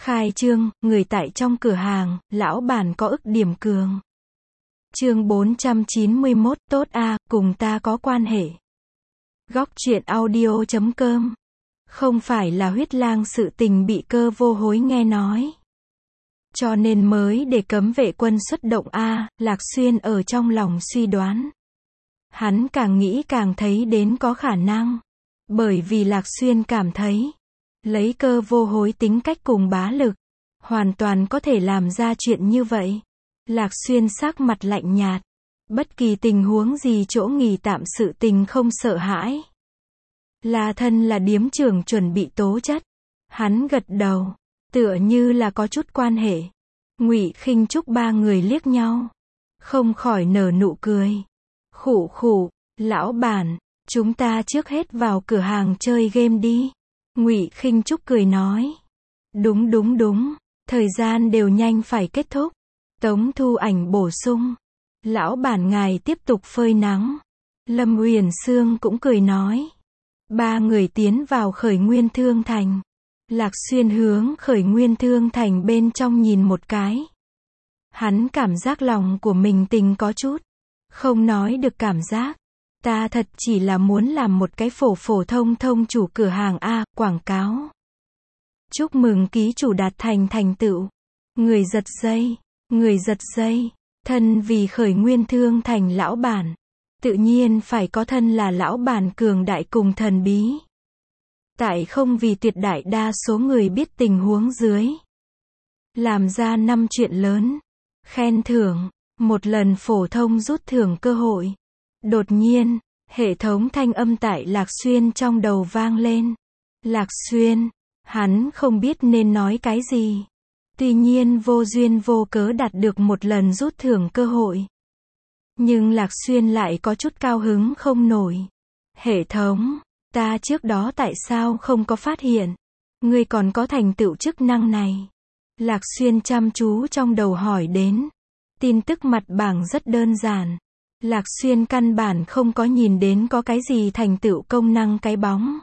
Khai trương, người tại trong cửa hàng, lão bản có ức điểm cường. Chương 491, tốt a, cùng ta có quan hệ. Góc truyện audio.com. Không phải là Huyết Lang sự tình bị Cơ Vô Hối nghe nói, cho nên mới để cấm vệ quân xuất động a. Lạc Xuyên ở trong lòng suy đoán. Hắn càng nghĩ càng thấy đến có khả năng. Bởi vì Lạc Xuyên cảm thấy, lấy Cơ Vô Hối tính cách cùng bá lực, hoàn toàn có thể làm ra chuyện như vậy. Lạc Xuyên sắc mặt lạnh nhạt. Bất kỳ tình huống gì chỗ nghỉ tạm sự tình không sợ hãi. La Thân là điếm trưởng chuẩn bị tố chất. Hắn gật đầu, tựa như là có chút quan hệ. Ngụy Khinh Trúc ba người liếc nhau, không khỏi nở nụ cười. Khụ khụ, lão bản, chúng ta trước hết vào cửa hàng chơi game đi. Ngụy Khinh Trúc cười nói. Đúng, thời gian đều nhanh phải kết thúc. Tống Thu Ảnh bổ sung. Lão bản ngài tiếp tục phơi nắng. Lâm Uyển Sương cũng cười nói. Ba người tiến vào Khởi Nguyên Thương Thành. Lạc Xuyên hướng Khởi Nguyên Thương Thành bên trong nhìn một cái. Hắn cảm giác lòng của mình tình có chút không nói được cảm giác. Ta thật chỉ là muốn làm một cái phổ thông chủ cửa hàng a, quảng cáo. Chúc mừng ký chủ đạt thành tựu. Người giật dây. Thân vì Khởi Nguyên Thương Thành lão bản, tự nhiên phải có thân là lão bản cường đại cùng thần bí. Tại không vì tuyệt đại đa số người biết tình huống dưới, làm ra 5 chuyện lớn. Khen thưởng, một lần phổ thông rút thưởng cơ hội. Đột nhiên, hệ thống thanh âm tại Lạc Xuyên trong đầu vang lên. Lạc Xuyên, hắn không biết nên nói cái gì. Tuy nhiên vô duyên vô cớ đạt được một lần rút thưởng cơ hội. Nhưng Lạc Xuyên lại có chút cao hứng không nổi. Hệ thống, ta trước đó tại sao không có phát hiện? Ngươi còn có thành tựu chức năng này. Lạc Xuyên chăm chú trong đầu hỏi đến. Tin tức mặt bảng rất đơn giản. Lạc Xuyên căn bản không có nhìn đến có cái gì thành tựu công năng cái bóng.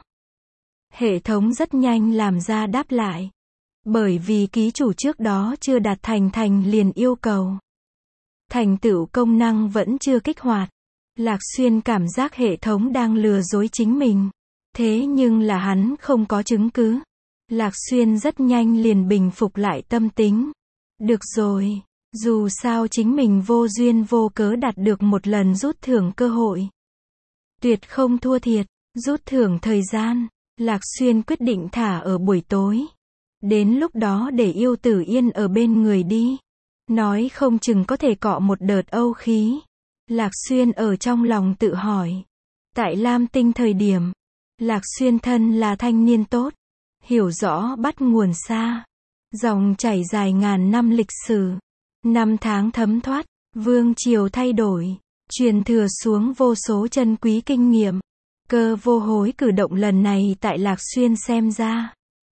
Hệ thống rất nhanh làm ra đáp lại. Bởi vì ký chủ trước đó chưa đạt thành liền yêu cầu. Thành tựu công năng vẫn chưa kích hoạt. Lạc Xuyên cảm giác hệ thống đang lừa dối chính mình. Thế nhưng là hắn không có chứng cứ. Lạc Xuyên rất nhanh liền bình phục lại tâm tính. Được rồi, dù sao chính mình vô duyên vô cớ đạt được một lần rút thưởng cơ hội. Tuyệt không thua thiệt. Rút thưởng thời gian, Lạc Xuyên quyết định thả ở buổi tối. Đến lúc đó để Yêu Tử Yên ở bên người đi. Nói không chừng có thể cọ một đợt âu khí. Lạc Xuyên ở trong lòng tự hỏi. Tại Lam Tinh thời điểm, Lạc Xuyên thân là thanh niên tốt. Hiểu rõ bắt nguồn xa. Dòng chảy dài ngàn năm lịch sử. Năm tháng thấm thoát, vương triều thay đổi. Truyền thừa xuống vô số chân quý kinh nghiệm. Cơ Vô Hối cử động lần này tại Lạc Xuyên xem ra.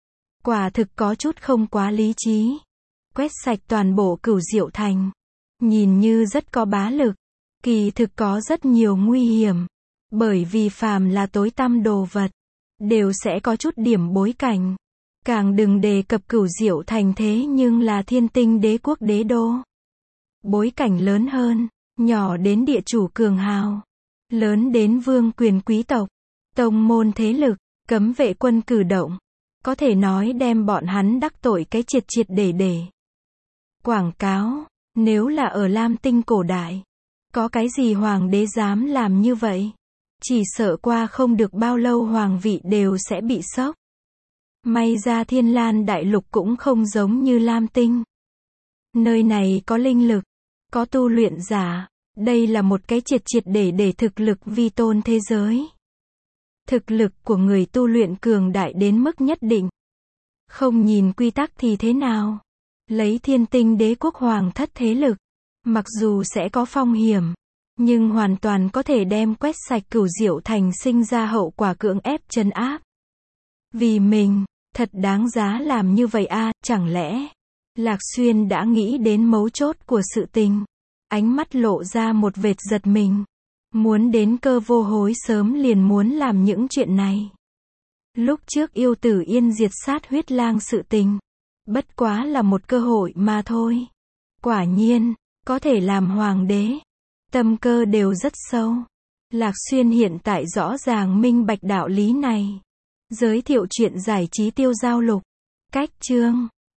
Quả thực có chút không quá lý trí. Quét sạch toàn bộ Cửu Diệu Thành. Nhìn như rất có bá lực. Kỳ thực có rất nhiều nguy hiểm. Bởi vì phàm là tối tăm đồ vật, đều sẽ có chút điểm bối cảnh. Càng đừng đề cập Cửu Diệu Thành thế nhưng là Thiên Tinh Đế quốc đế đô. Bối cảnh lớn hơn, nhỏ đến địa chủ cường hào, lớn đến vương quyền quý tộc, tông môn thế lực, cấm vệ quân cử động. Có thể nói đem bọn hắn đắc tội cái triệt để. Quảng cáo, nếu là ở Lam Tinh cổ đại, có cái gì hoàng đế dám làm như vậy? Chỉ sợ qua không được bao lâu hoàng vị đều sẽ bị sốc. May ra Thiên Lan đại lục cũng không giống như Lam Tinh. Nơi này có linh lực, có tu luyện giả, đây là một cái triệt để thực lực vi tôn thế giới. Thực lực của người tu luyện cường đại đến mức nhất định. Không nhìn quy tắc thì thế nào? Lấy Thiên Tinh Đế quốc hoàng thất thế lực, mặc dù sẽ có phong hiểm, nhưng hoàn toàn có thể đem quét sạch Cửu Diệu Thành sinh ra hậu quả cưỡng ép trấn áp. Vì mình, thật đáng giá làm như vậy a, chẳng lẽ? Lạc Xuyên đã nghĩ đến mấu chốt của sự tình. Ánh mắt lộ ra một vệt giật mình. Muốn đến Cơ Vô Hối sớm liền muốn làm những chuyện này. Lúc trước Yêu Tử Yên diệt sát Huyết Lang sự tình, Bất quá là một cơ hội mà thôi. Quả nhiên, có thể làm hoàng đế. Tâm cơ đều rất sâu. Lạc Xuyên hiện tại rõ ràng minh bạch đạo lý này. Giới thiệu chuyện giải trí tiêu giao lục. Cách chương